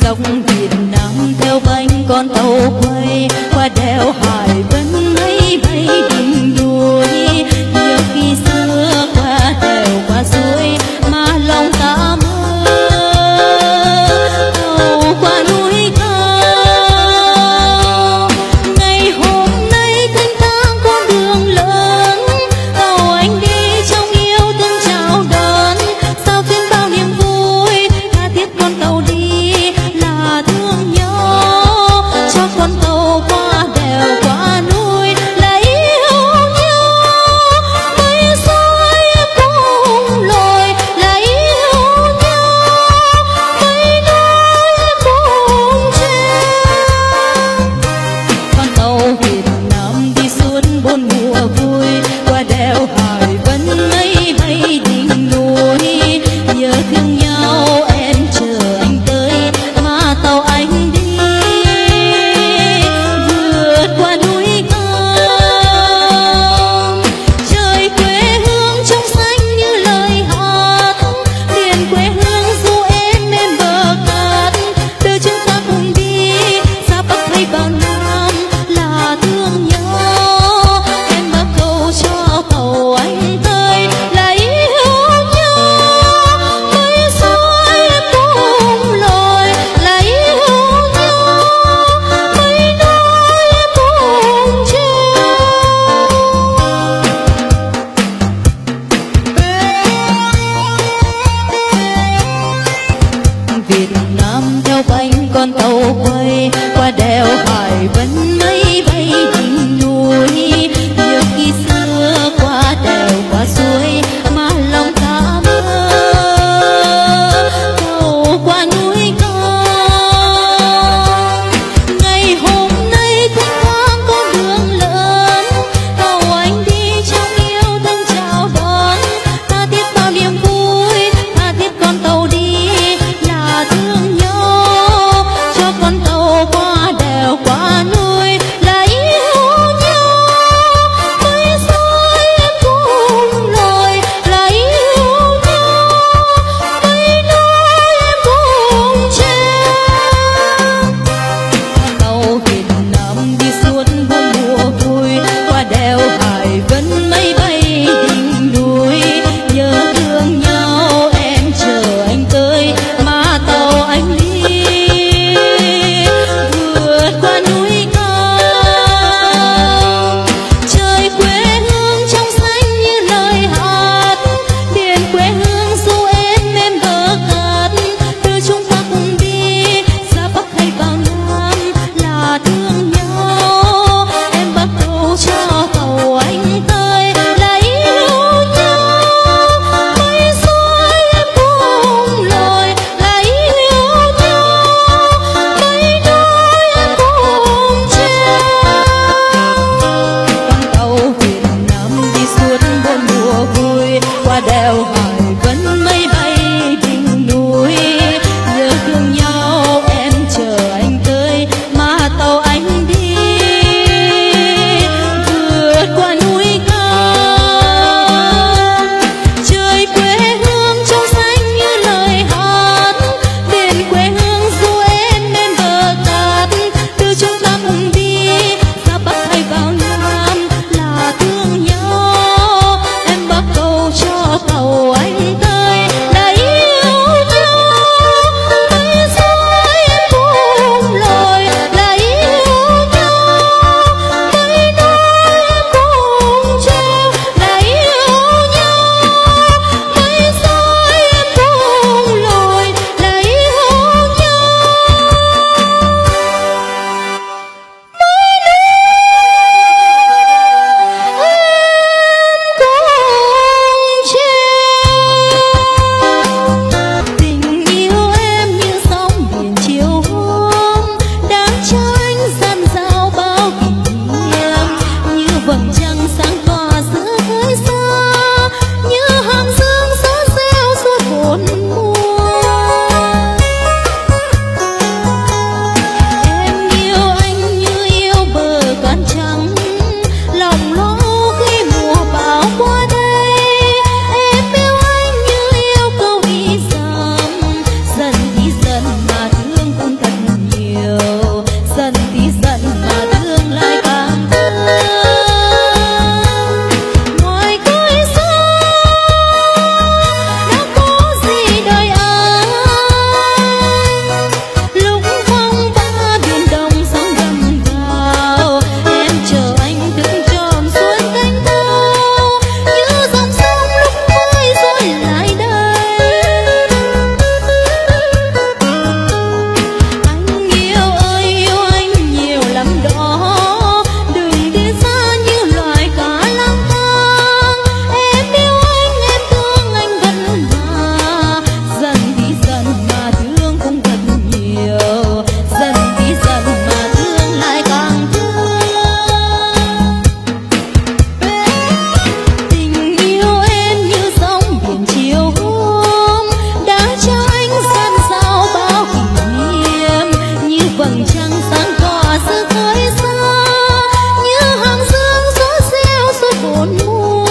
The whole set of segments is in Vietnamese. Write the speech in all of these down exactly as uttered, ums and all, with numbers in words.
dọc Việt Nam theo bánh con tàu quay qua đèo Hải Vân máy bay đỉnh núi. Nhiều khi xưa qua đèo qua suối mà lòng ta mơ tàu qua núi cao. Ngày hôm nay thanh thang con đường lớn, tàu anh đi trong yêu thương chào đón. Sao tuyên bao niềm vui tha thiết con tàu đi là thương nhau, cho con tàu qua đèo qua núi là yêu nhau. Mây xôi cùng lội là yêu nhau, mây núi cùng treo. Con tàu Việt Nam đi suốt bốn mùa vui qua đèo Hải Vân máy bay đỉnh núi. Nhớ thương nhau em chờ anh tới mà tàu anh đi vượt qua núi cao. Trời quê hương trong xanh như lời hát, biển quê hương du em bên bờ cát. Đưa chúng ta cùng đi xa Bắc hay vào Nam là thương nhau. Em bắt cầu cho tàu anh tới là yêu nhau, mây xôi cùng lội là yêu nhau, mây núi cùng treo. Việt Nam theo bánh con tàu quay qua đèo Hải Vân máy bay đỉnh núi. Nhiều khi xưa qua đèo qua suối mà lòng ta mơ tàu qua núi cao. Ngày hôm nay thanh thang con đường lớn, tàu anh đi trong yêu thương chào đón. Tha thiết bao niềm vui tha thiết con tàu đi là thương nhau, cho con tàu vầng trăng sáng tỏa sự khói xa như hàng dương gió reo suốt bốn mùa.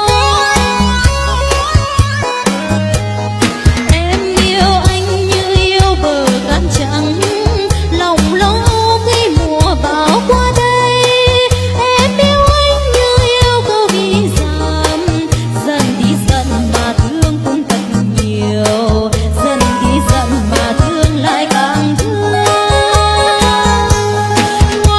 Em yêu anh như yêu bờ cát trắng, lòng lo khi mùa bão qua đây. Em yêu anh như yêu câu vi giảm, dần đi dần mà thương cũng thật nhiều, dần đi dần mà thương lại càng thương.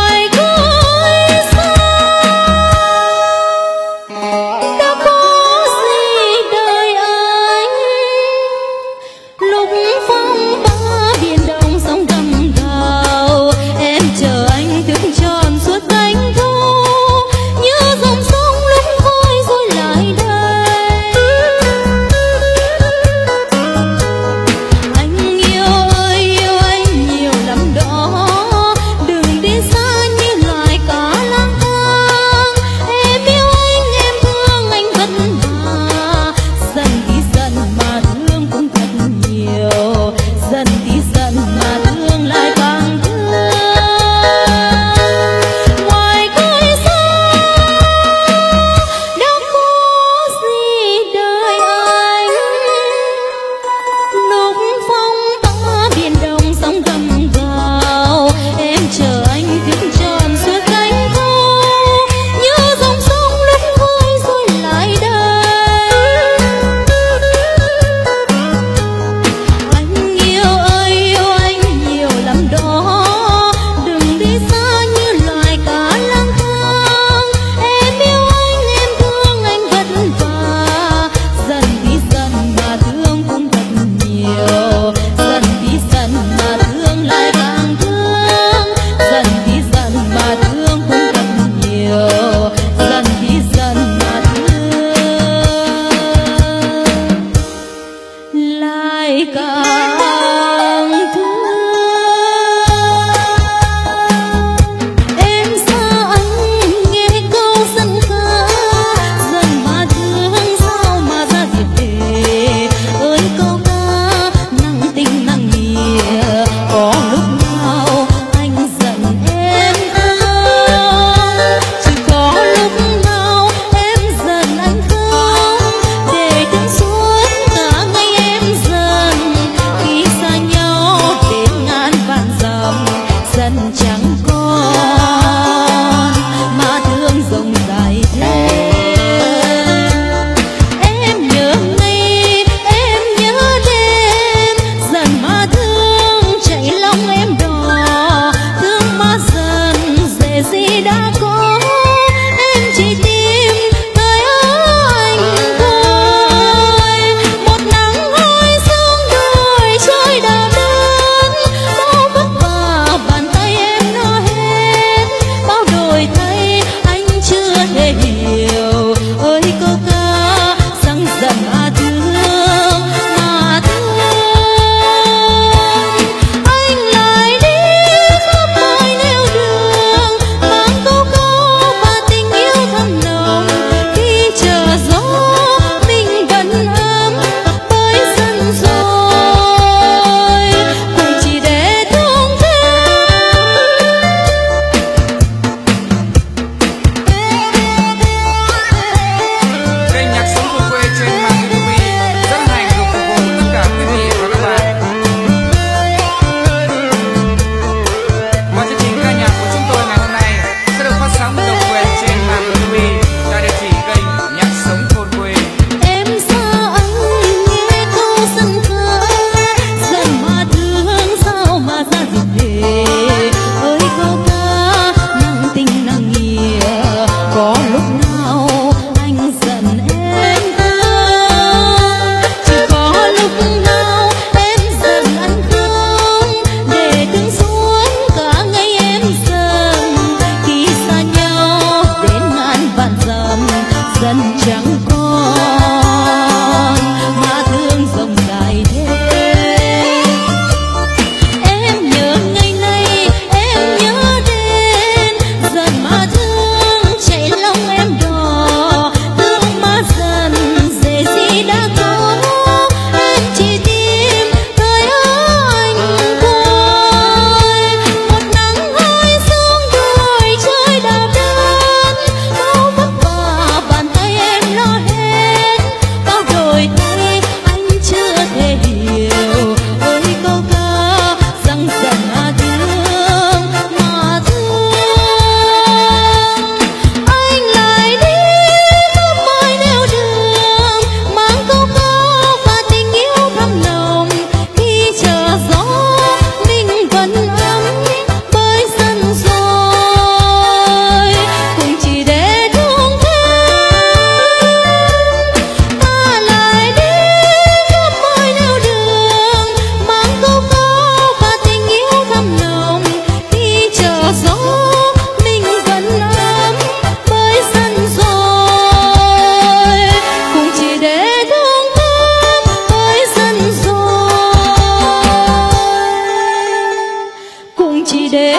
chỉ để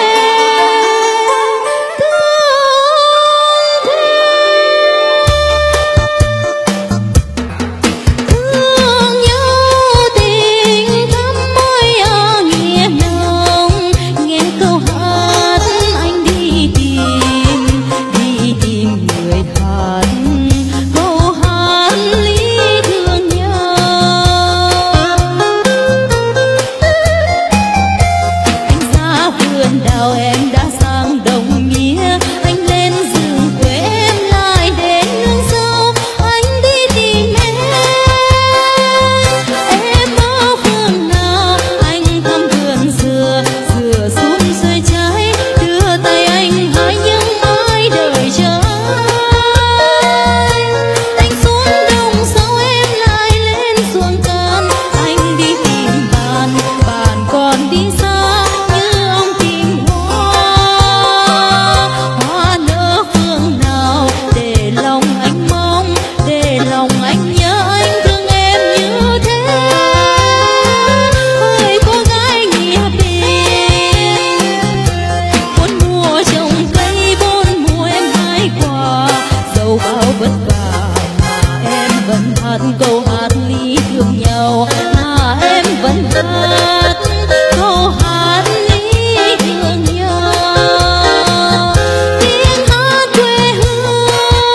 câu hát ly thương nhau mà em vẫn hát câu hát ly thương nhau. Tiếng hát quê hương,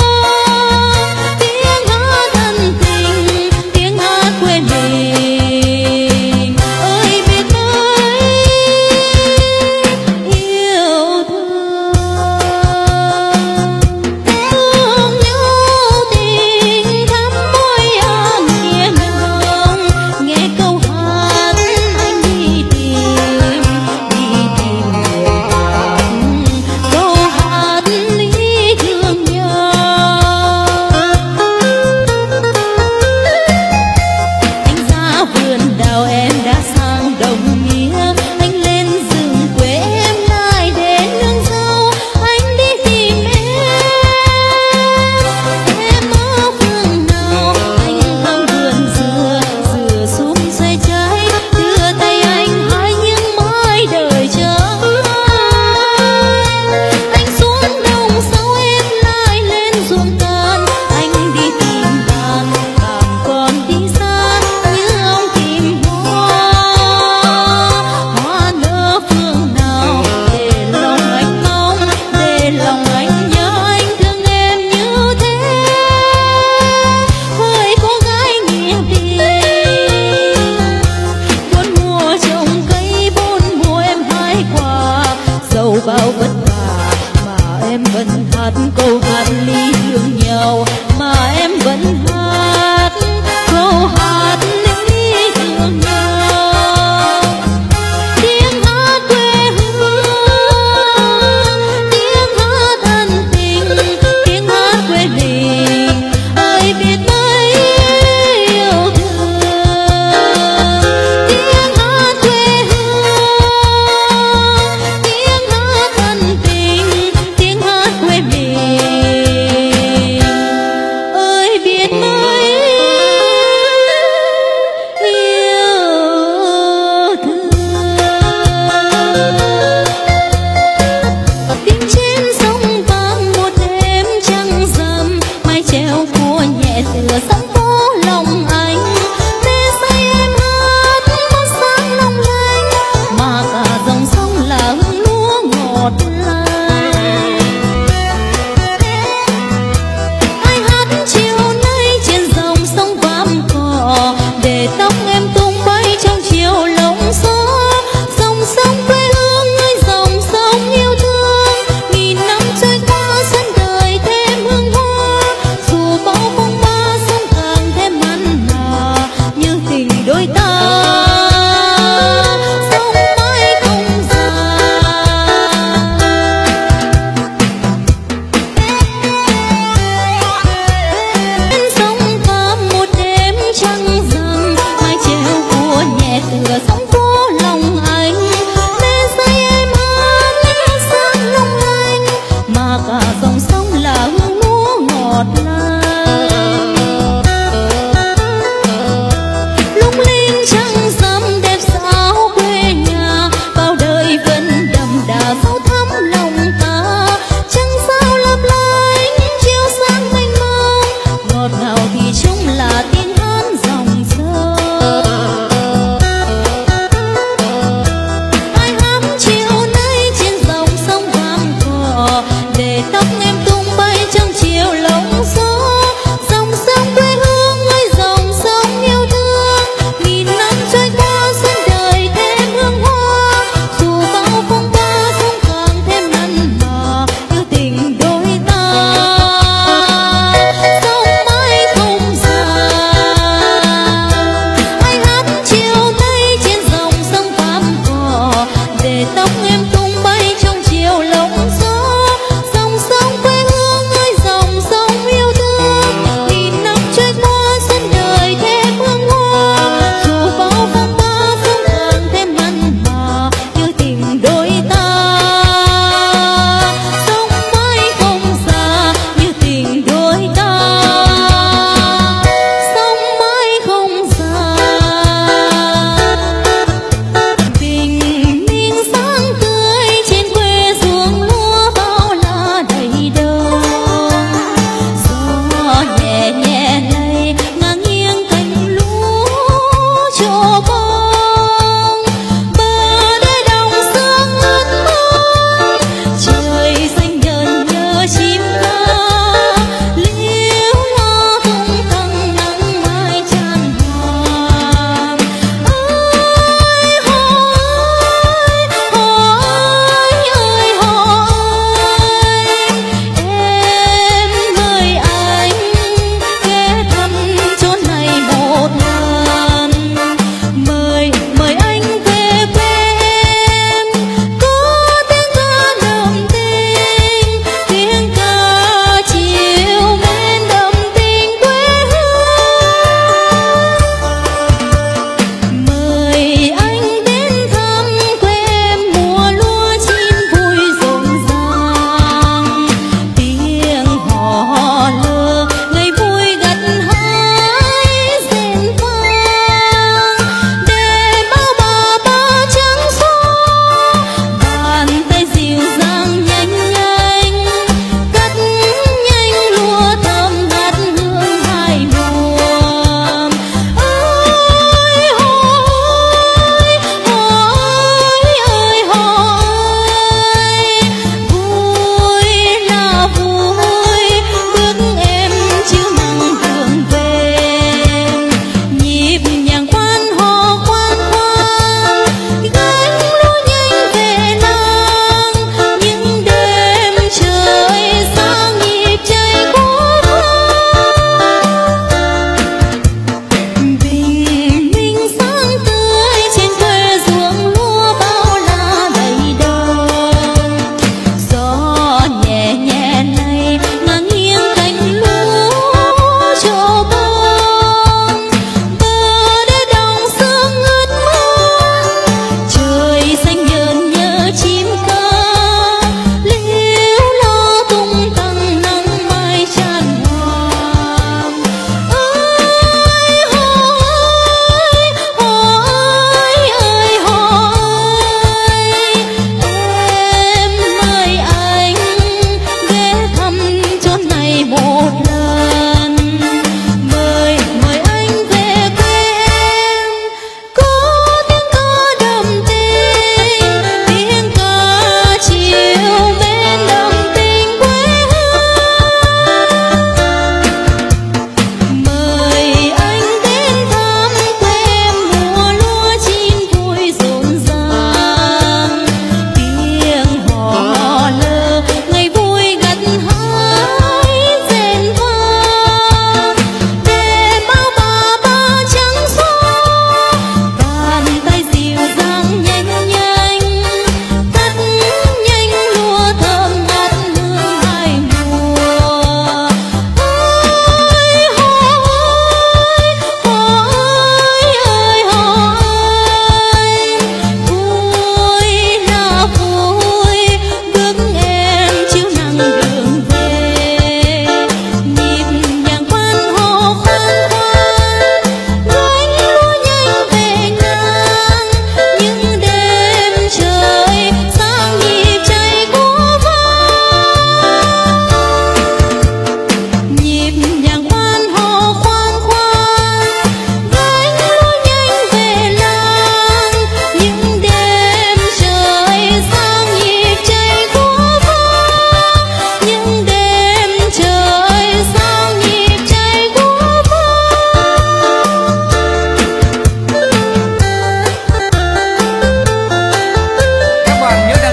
tiếng hát thân tình, tiếng hát quê mình ơi biết mấy yêu thương. Thương nhau tình thắm môi anh nghe ngóng, nghe câu hát anh đi tìm, đi tìm người hát câu hát ly thương nhau. Anh ra vườn đào em đã sang đồng nghĩa, anh lên rừng quê em lại để nương dâu, anh đi tìm em. Em ở phương nào anh thăm vườn dừa, dừa sum xoay trái, đưa tay anh hái những mai đời chờ. Anh xuống đồng sâu em lại lên ruộng cạn, anh đi tìm bạn, bạn còn đi xa như ông tìm hoa. Hoa nở phương nào để lòng anh mong, để lòng anh nhớ anh thương em như thế. Hỡi cô gái nghĩa tình, bốn mùa trồng cây bốn mùa em hái quả, dẫu bao vất vả mà em vẫn hát câu hát ly thương nhau, mà em vẫn hát câu hát ly thương nhau. Tiếng hát quê hương, tiếng hát thân tình, tiếng hát quê mình ơi biết mấy yêu thương. Tiếng hát quê hương, tiếng hát thân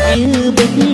như bích